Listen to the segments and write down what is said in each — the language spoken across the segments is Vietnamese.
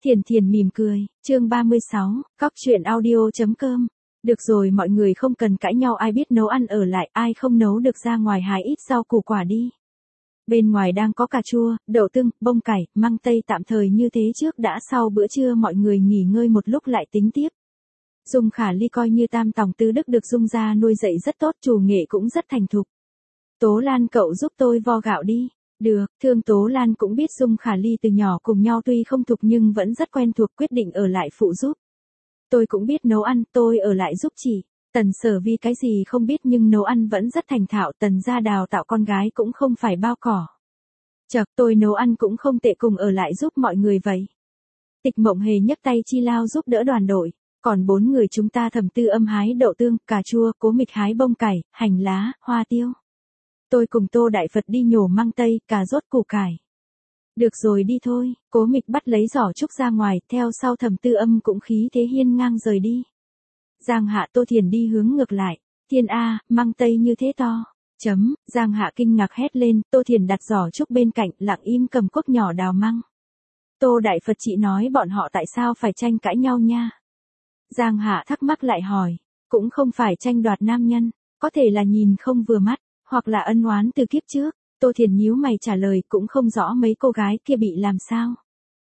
Thiền Thiền mỉm cười, chương 36, cóc truyện audio.com. Được rồi, mọi người không cần cãi nhau, ai biết nấu ăn ở lại, ai không nấu được ra ngoài hái ít rau củ quả đi. Bên ngoài đang có cà chua, đậu tương, bông cải, măng tây tạm thời như thế trước đã, sau bữa trưa mọi người nghỉ ngơi một lúc lại tính tiếp. Dung Khả Ly coi như tam tòng tứ đức được Dung gia nuôi dạy rất tốt, chủ nghệ cũng rất thành thục. Tố Lan cậu giúp tôi vo gạo đi. Được, Thương Tố Lan cũng biết Dung Khả Ly từ nhỏ cùng nhau tuy không thục nhưng vẫn rất quen thuộc, quyết định ở lại phụ giúp. Tôi cũng biết nấu ăn, tôi ở lại giúp chị. Tần Sở Vi cái gì không biết nhưng nấu ăn vẫn rất thành thạo, Tần gia đào tạo con gái cũng không phải bao cỏ. Chật, tôi nấu ăn cũng không tệ, cùng ở lại giúp mọi người vậy. Tịch Mộng Hề nhấc tay chi lao giúp đỡ đoàn đội, còn 4 người chúng ta Thẩm Tư Âm hái đậu tương, cà chua, Cố Mịch hái bông cải, hành lá, hoa tiêu. Tôi cùng Tô Đại Phật đi nhổ măng tây, cà rốt, củ cải. Được rồi đi thôi, Cố Mịch bắt lấy giỏ trúc ra ngoài, theo sau Thẩm Tư Âm cũng khí thế hiên ngang rời đi. Giang Hạ Tô Thiền đi hướng ngược lại, Thiên A, măng tây như thế to. Giang Hạ kinh ngạc hét lên, Tô Thiền đặt giỏ trúc bên cạnh, lặng im cầm cuốc nhỏ đào măng. Tô Đại Phật, chị nói bọn họ tại sao phải tranh cãi nhau nha? Giang Hạ thắc mắc lại hỏi, cũng không phải tranh đoạt nam nhân, có thể là nhìn không vừa mắt, hoặc là ân oán từ kiếp trước. Tô Thiền nhíu mày trả lời, cũng không rõ mấy cô gái kia bị làm sao.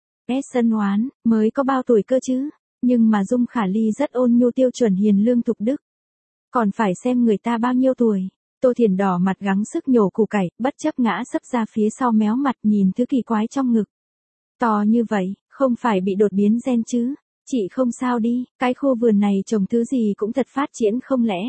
Ân oán, mới có bao tuổi cơ chứ, nhưng mà Dung Khả Ly rất ôn nhu tiêu chuẩn hiền lương thục đức. Còn phải xem người ta bao nhiêu tuổi. Tô Thiền đỏ mặt gắng sức nhổ củ cải, bất chấp ngã sấp ra phía sau méo mặt nhìn thứ kỳ quái trong ngực. To như vậy, không phải bị đột biến gen chứ? Chị không sao đi, cái khu vườn này trồng thứ gì cũng thật phát triển không lẽ?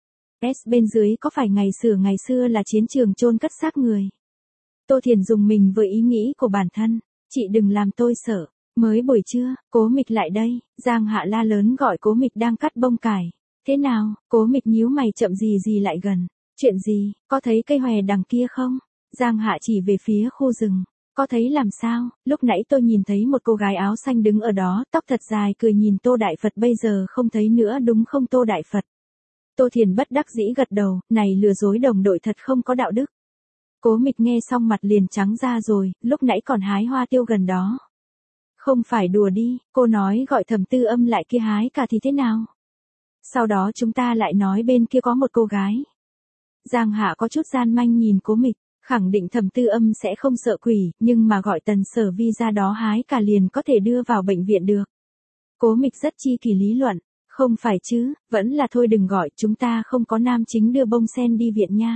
Bên dưới có phải ngày xưa là chiến trường chôn cất xác người? Tô Thiền dùng mình với ý nghĩ của bản thân, chị đừng làm tôi sợ. Mới buổi trưa, Cố Mịch lại đây, Giang Hạ la lớn gọi Cố Mịch đang cắt bông cải. Thế nào? Cố Mịch nhíu mày chậm gì lại gần. Chuyện gì, có thấy cây hòe đằng kia không? Giang Hạ chỉ về phía khu rừng. Có thấy làm sao? Lúc nãy tôi nhìn thấy một cô gái áo xanh đứng ở đó, tóc thật dài, cười nhìn Tô Đại Phật, bây giờ không thấy nữa đúng không Tô Đại Phật? Tô Thiền bất đắc dĩ gật đầu, này lừa dối đồng đội thật không có đạo đức. Cố Mịch nghe xong mặt liền trắng ra rồi, lúc nãy còn hái hoa tiêu gần đó. Không phải đùa đi, cô nói gọi Thẩm Tư Âm lại kia hái cả thì thế nào? Sau đó chúng ta lại nói bên kia có một cô gái. Giang Hạ có chút gian manh nhìn Cố Mịch, khẳng định Thẩm Tư Âm sẽ không sợ quỷ, nhưng mà gọi Tần Sở Vi ra đó hái cả liền có thể đưa vào bệnh viện được. Cố Mịch rất chi kỳ lý luận, không phải chứ, vẫn là thôi đừng gọi, chúng ta không có nam chính đưa bông sen đi viện nha.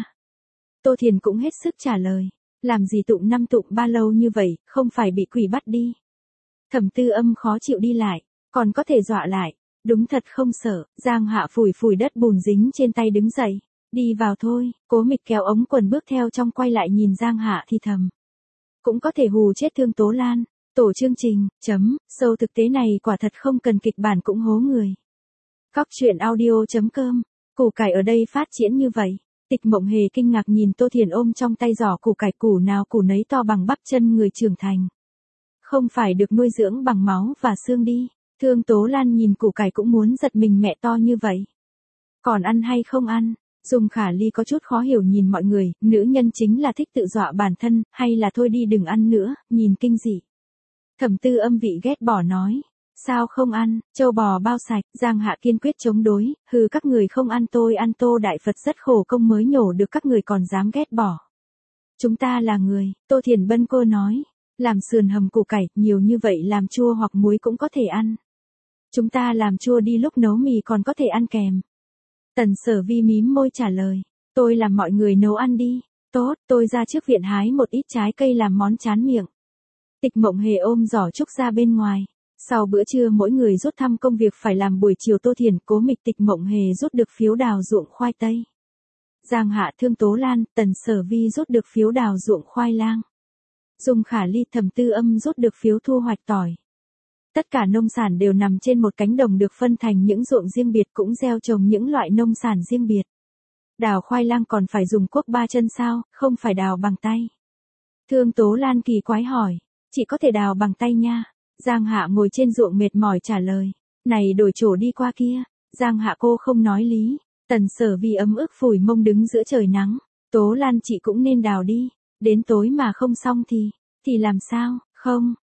Tô Thiền cũng hết sức trả lời, làm gì tụng năm tụng ba lâu như vậy, không phải bị quỷ bắt đi. Thẩm Tư Âm khó chịu đi lại, còn có thể dọa lại, đúng thật không sợ. Giang Hạ phủi đất bùn dính trên tay đứng dậy, đi vào thôi. Cố Mịch kéo ống quần bước theo trong, quay lại nhìn Giang Hạ thì thầm, cũng có thể hù chết Thương Tố Lan. Tổ chương trình, sâu thực tế này quả thật không cần kịch bản cũng hố người. Cóc truyện audio.com, củ cải ở đây phát triển như vậy. Tịch Mộng Hề kinh ngạc nhìn Tô Thiền ôm trong tay giỏ củ cải, củ nào củ nấy to bằng bắp chân người trưởng thành. Không phải được nuôi dưỡng bằng máu và xương đi. Thương Tố Lan nhìn củ cải cũng muốn giật mình, mẹ to như vậy. Còn ăn hay không ăn? Dung Khả Ly có chút khó hiểu nhìn mọi người, nữ nhân chính là thích tự dọa bản thân, hay là thôi đi đừng ăn nữa, nhìn kinh dị. Thẩm Tư Âm vị ghét bỏ nói. Sao không ăn, trâu bò bao sạch. Giang Hạ kiên quyết chống đối, hừ các người không ăn tôi ăn. Tô Đại Phật rất khổ công mới nhổ được, các người còn dám ghét bỏ. Chúng ta là người, Tô Thiền bân cô nói. Làm sườn hầm củ cải, nhiều như vậy làm chua hoặc muối cũng có thể ăn. Chúng ta làm chua đi, lúc nấu mì còn có thể ăn kèm. Tần Sở Vi mím môi trả lời, tôi làm mọi người nấu ăn đi. Tốt, tôi ra trước viện hái một ít trái cây làm món tráng miệng. Tịch Mộng Hề ôm giỏ trúc ra bên ngoài. Sau bữa trưa mỗi người rút thăm công việc phải làm, buổi chiều Tô Thiền, Cố Mịch, Tịch Mộng Hề rút được phiếu đào ruộng khoai tây. Giang Hạ, Thương Tố Lan, Tần Sở Vi rút được phiếu đào ruộng khoai lang. Dung Khả Ly, Thẩm Tư Âm rút được phiếu thu hoạch tỏi. Tất cả nông sản đều nằm trên một cánh đồng được phân thành những ruộng riêng biệt, cũng gieo trồng những loại nông sản riêng biệt. Đào khoai lang còn phải dùng cuốc 3 chân sao, không phải đào bằng tay? Thương Tố Lan kỳ quái hỏi, chị có thể đào bằng tay nha. Giang Hạ ngồi trên ruộng mệt mỏi trả lời, này đổi chỗ đi qua kia. Giang Hạ cô không nói lý. Tần Sở Vi ấm ức phủi mông đứng giữa trời nắng, Tố Lan chị cũng nên đào đi, đến tối mà không xong thì làm sao?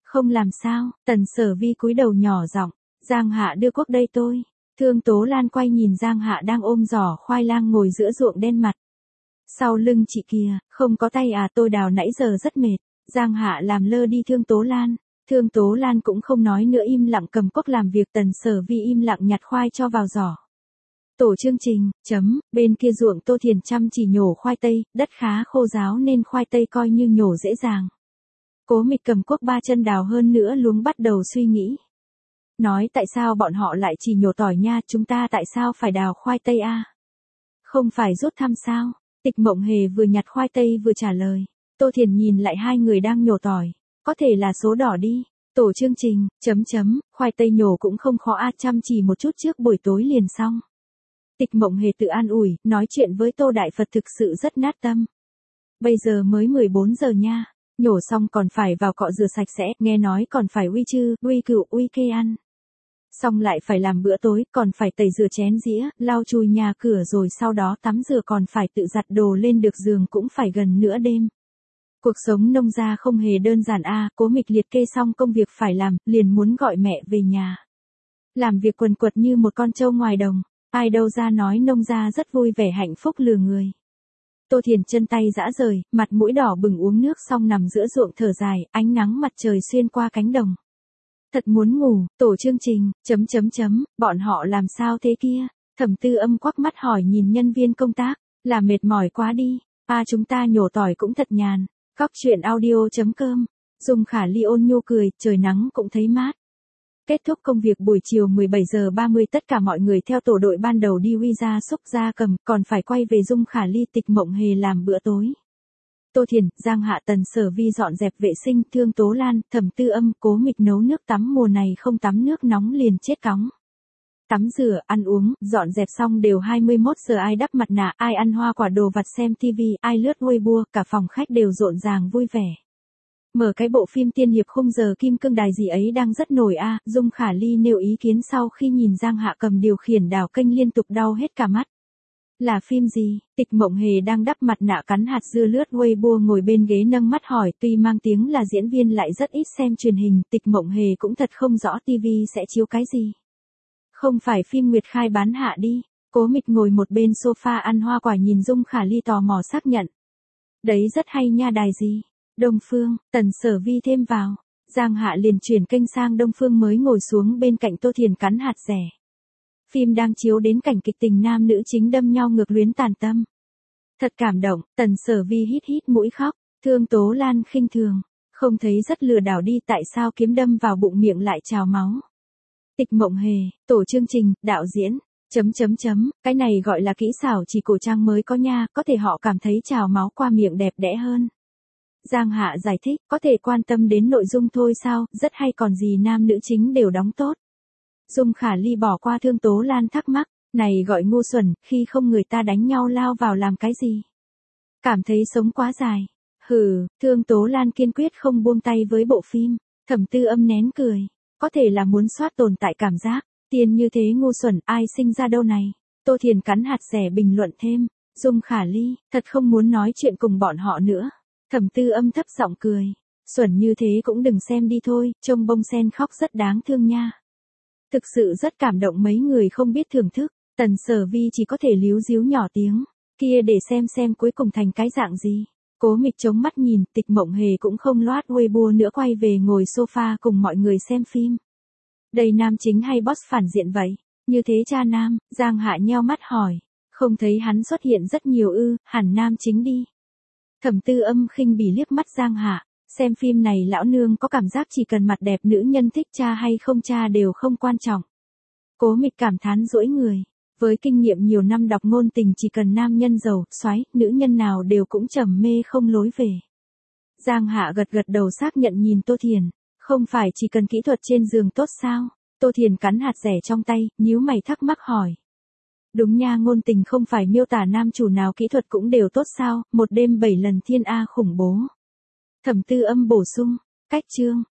Không làm sao, Tần Sở Vi cúi đầu nhỏ giọng, Giang Hạ đưa quốc đây tôi. Thương Tố Lan quay nhìn Giang Hạ đang ôm giỏ khoai lang ngồi giữa ruộng đen mặt. Sau lưng chị kia, không có tay à, tôi đào nãy giờ rất mệt. Giang Hạ làm lơ đi Thương Tố Lan. Thương Tố Lan cũng không nói nữa, im lặng cầm cuốc làm việc. Tần Sở Vi im lặng nhặt khoai cho vào giỏ. Tổ chương trình, bên kia ruộng Tô Thiền chăm chỉ nhổ khoai tây, đất khá khô ráo nên khoai tây coi như nhổ dễ dàng. Cố Mịch cầm cuốc ba chân đào hơn nữa luống, bắt đầu suy nghĩ. Nói tại sao bọn họ lại chỉ nhổ tỏi nha, chúng ta tại sao phải đào khoai tây a? Không phải rút thăm sao? Tịch Mộng Hề vừa nhặt khoai tây vừa trả lời. Tô Thiền nhìn lại hai người đang nhổ tỏi. Có thể là số đỏ đi. Tổ chương trình, khoai tây nhổ cũng không khó a, chăm chỉ một chút trước buổi tối liền xong. Tịch Mộng Hề tự an ủi, nói chuyện với Tô Đại Phật thực sự rất nát tâm. Bây giờ mới 14 giờ nha. Nhổ xong còn phải vào cọ rửa sạch sẽ, nghe nói còn phải uy chư, uy cựu, uy kê ăn. Xong lại phải làm bữa tối, còn phải tẩy rửa chén dĩa, lau chùi nhà cửa rồi sau đó tắm rửa, còn phải tự giặt đồ lên được giường, cũng phải gần nửa đêm. Cuộc sống nông gia không hề đơn giản a. Cố Mịch liệt kê xong công việc phải làm, liền muốn gọi mẹ về nhà. Làm việc quần quật như một con trâu ngoài đồng, ai đâu ra nói nông gia rất vui vẻ hạnh phúc lừa người. Tô Thiền chân tay rã rời, mặt mũi đỏ bừng uống nước xong nằm giữa ruộng thở dài, ánh nắng mặt trời xuyên qua cánh đồng. Thật muốn ngủ. Tổ chương trình, bọn họ làm sao thế kia? Thẩm Tư Âm quắc mắt hỏi nhìn nhân viên công tác, là mệt mỏi quá đi. Chúng ta nhổ tỏi cũng thật nhàn. Cóc truyện audio.com. Dung Khả Ly ôn nhu cười, trời nắng cũng thấy mát. Kết thúc công việc buổi chiều 17 giờ 30, tất cả mọi người theo tổ đội ban đầu đi huy gia súc gia cầm, còn phải quay về Dung Khả Ly, Tịch Mộng Hề làm bữa tối. Tô Thiền, Giang Hạ, Tần Sở Vi dọn dẹp vệ sinh, Thương Tố Lan, Thẩm Tư Âm, Cố Mịch nấu nước tắm, mùa này không tắm nước nóng liền chết cóng. Tắm rửa, ăn uống, dọn dẹp xong đều 21 giờ, ai đắp mặt nạ, ai ăn hoa quả đồ vặt, xem TV, ai lướt Weibo, cả phòng khách đều rộn ràng vui vẻ. Mở cái bộ phim tiên hiệp khung giờ kim cương đài gì ấy đang rất nổi a. Dung Khả Ly nêu ý kiến sau khi nhìn Giang Hạ cầm điều khiển đảo kênh liên tục đau hết cả mắt. Là phim gì? Tịch Mộng Hề đang đắp mặt nạ cắn hạt dưa lướt Weibo ngồi bên ghế nâng mắt hỏi, tuy mang tiếng là diễn viên lại rất ít xem truyền hình, Tịch Mộng Hề cũng thật không rõ TV sẽ chiếu cái gì. Không phải phim Nguyệt Khai bán hạ đi. Cố Mịch ngồi một bên sofa ăn hoa quả nhìn Dung Khả Ly tò mò xác nhận. Đấy rất hay nha, đài gì? Đông Phương. Tần Sở Vi thêm vào. Giang Hạ liền chuyển kênh sang Đông Phương mới ngồi xuống bên cạnh Tô Thiền cắn hạt dẻ. Phim đang chiếu đến cảnh kịch tình nam nữ chính đâm nhau ngược luyến tàn tâm. Thật cảm động. Tần Sở Vi hít hít mũi khóc. Thương Tố Lan khinh thường. Không thấy rất lừa đảo đi, tại sao kiếm đâm vào bụng miệng lại trào máu? Tịch Mộng Hề, tổ chương trình, đạo diễn. Cái này gọi là kỹ xảo chỉ cổ trang mới có nha, có thể họ cảm thấy trào máu qua miệng đẹp đẽ hơn. Giang Hạ giải thích, có thể quan tâm đến nội dung thôi sao, rất hay còn gì, nam nữ chính đều đóng tốt. Dung Khả Ly bỏ qua Thương Tố Lan thắc mắc, này gọi ngu xuẩn, khi không người ta đánh nhau lao vào làm cái gì? Cảm thấy sống quá dài. Thương Tố Lan kiên quyết không buông tay với bộ phim. Thẩm Tư Âm nén cười, có thể là muốn soát tồn tại cảm giác. Tiền như thế ngu xuẩn, ai sinh ra đâu này? Tô Thiền cắn hạt dẻ bình luận thêm. Dung Khả Ly, thật không muốn nói chuyện cùng bọn họ nữa. Thẩm Tư Âm thấp giọng cười. Xuẩn như thế cũng đừng xem đi thôi, trông bông sen khóc rất đáng thương nha. Thực sự rất cảm động, mấy người không biết thưởng thức. Tần Sở Vi chỉ có thể líu díu nhỏ tiếng. Kia để xem cuối cùng thành cái dạng gì. Cố Mịch chống mắt nhìn, Tịch Mộng Hề cũng không loát Weibo nữa, quay về ngồi sofa cùng mọi người xem phim. Đây nam chính hay boss phản diện vậy? Như thế cha nam. Giang Hạ nheo mắt hỏi. Không thấy hắn xuất hiện rất nhiều ư, hẳn nam chính đi. Thẩm Tư Âm khinh bỉ liếc mắt Giang Hạ. Xem phim này lão nương có cảm giác chỉ cần mặt đẹp nữ nhân thích cha hay không cha đều không quan trọng. Cố Mịch cảm thán duỗi người. Với kinh nghiệm nhiều năm đọc ngôn tình, chỉ cần nam nhân giàu, xoáy, nữ nhân nào đều cũng trầm mê không lối về. Giang Hạ gật đầu xác nhận nhìn Tô Thiền. Không phải chỉ cần kỹ thuật trên giường tốt sao? Tô Thiền cắn hạt dẻ trong tay, nhíu mày thắc mắc hỏi. Đúng nha, ngôn tình không phải miêu tả nam chủ nào kỹ thuật cũng đều tốt sao? Một đêm 7 lần thiên A khủng bố. Thẩm Tư Âm bổ sung. Cách chương.